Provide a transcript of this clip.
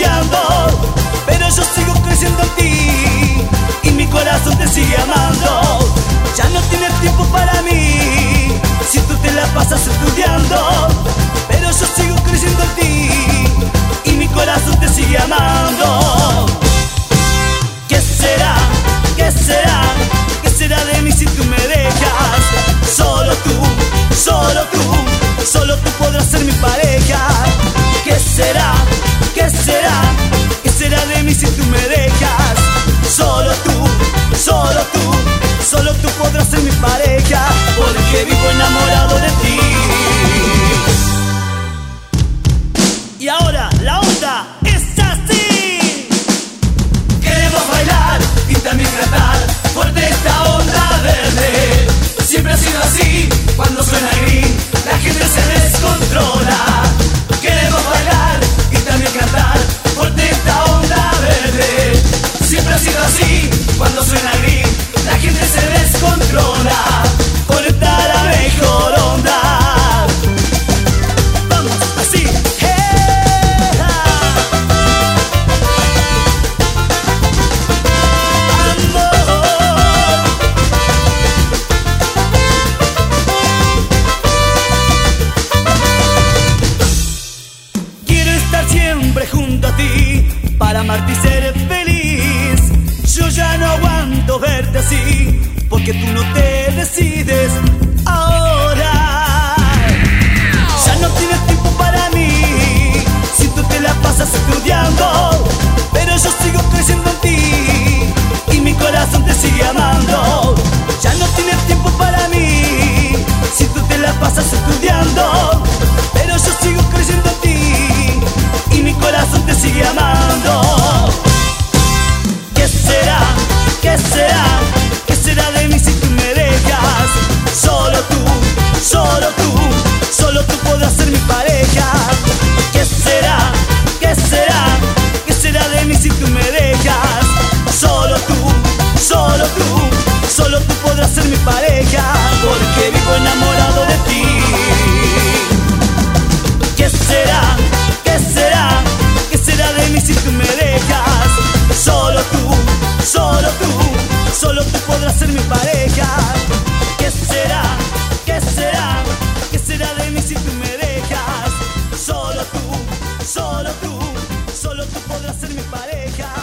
estudiando, pero yo sigo creciendo en ti y mi corazón te sigue amando. Ya no tienes tiempo para mí si tú te la pasas estudiando, pero yo sigo creciendo en ti y mi corazón te sigue amando. ¿Qué será? ¿Qué será? ¿Qué será de mí si tú me dejas? Solo tú, solo tú, solo tú podrás ser mi pareja. ¿Qué será? ¿Qué será? ¿Qué será de mí si tú me dejas? Solo tú, solo tú, solo tú podrás ser mi pareja, porque vivo enamorado de ti. Y ahora la onda es así. Queremos bailar y también cantar fuerte esta onda verde. Siempre ha sido así, cuando suena green la gente se descontrola. Queremos bailar y también cantar fuerte esta onda verde. Siempre ha sido así, cuando suena green la gente se descontrola. Por esta la mejor onda. Vamos, así. Siempre junto a ti para amarte y ser feliz. Yo ya no aguanto verte así, porque tú no te decides ahora. Ya no tienes tiempo para mí si tú te la pasas estudiando, pero yo sigo creciendo en ti y mi corazón te sigue amando. Ya no tienes tiempo para mí si tú te la pasas estudiando, pero yo sigo creciendo en ti y mi corazón te sigue amando. ¿Qué será? ¿Qué será? ¿Qué será de mí si tú me dejas? Solo tú, solo tú, solo tú podrás ser mi pareja. ¿Qué será? ¿Qué será? ¿Qué será de mí si tú me dejas? Solo tú, solo tú, solo tú podrás ser mi pareja, porque vivo enamorado de ti. ¿Qué será? ¿Qué será? ¿Qué será de mí si tú me dejas? Solo tú, solo tú, solo tú podrás ser mi pareja. ¿Qué será? ¿Qué será? ¿Qué será de mí si tú me dejas? Solo tú, solo tú, solo tú podrás ser mi pareja.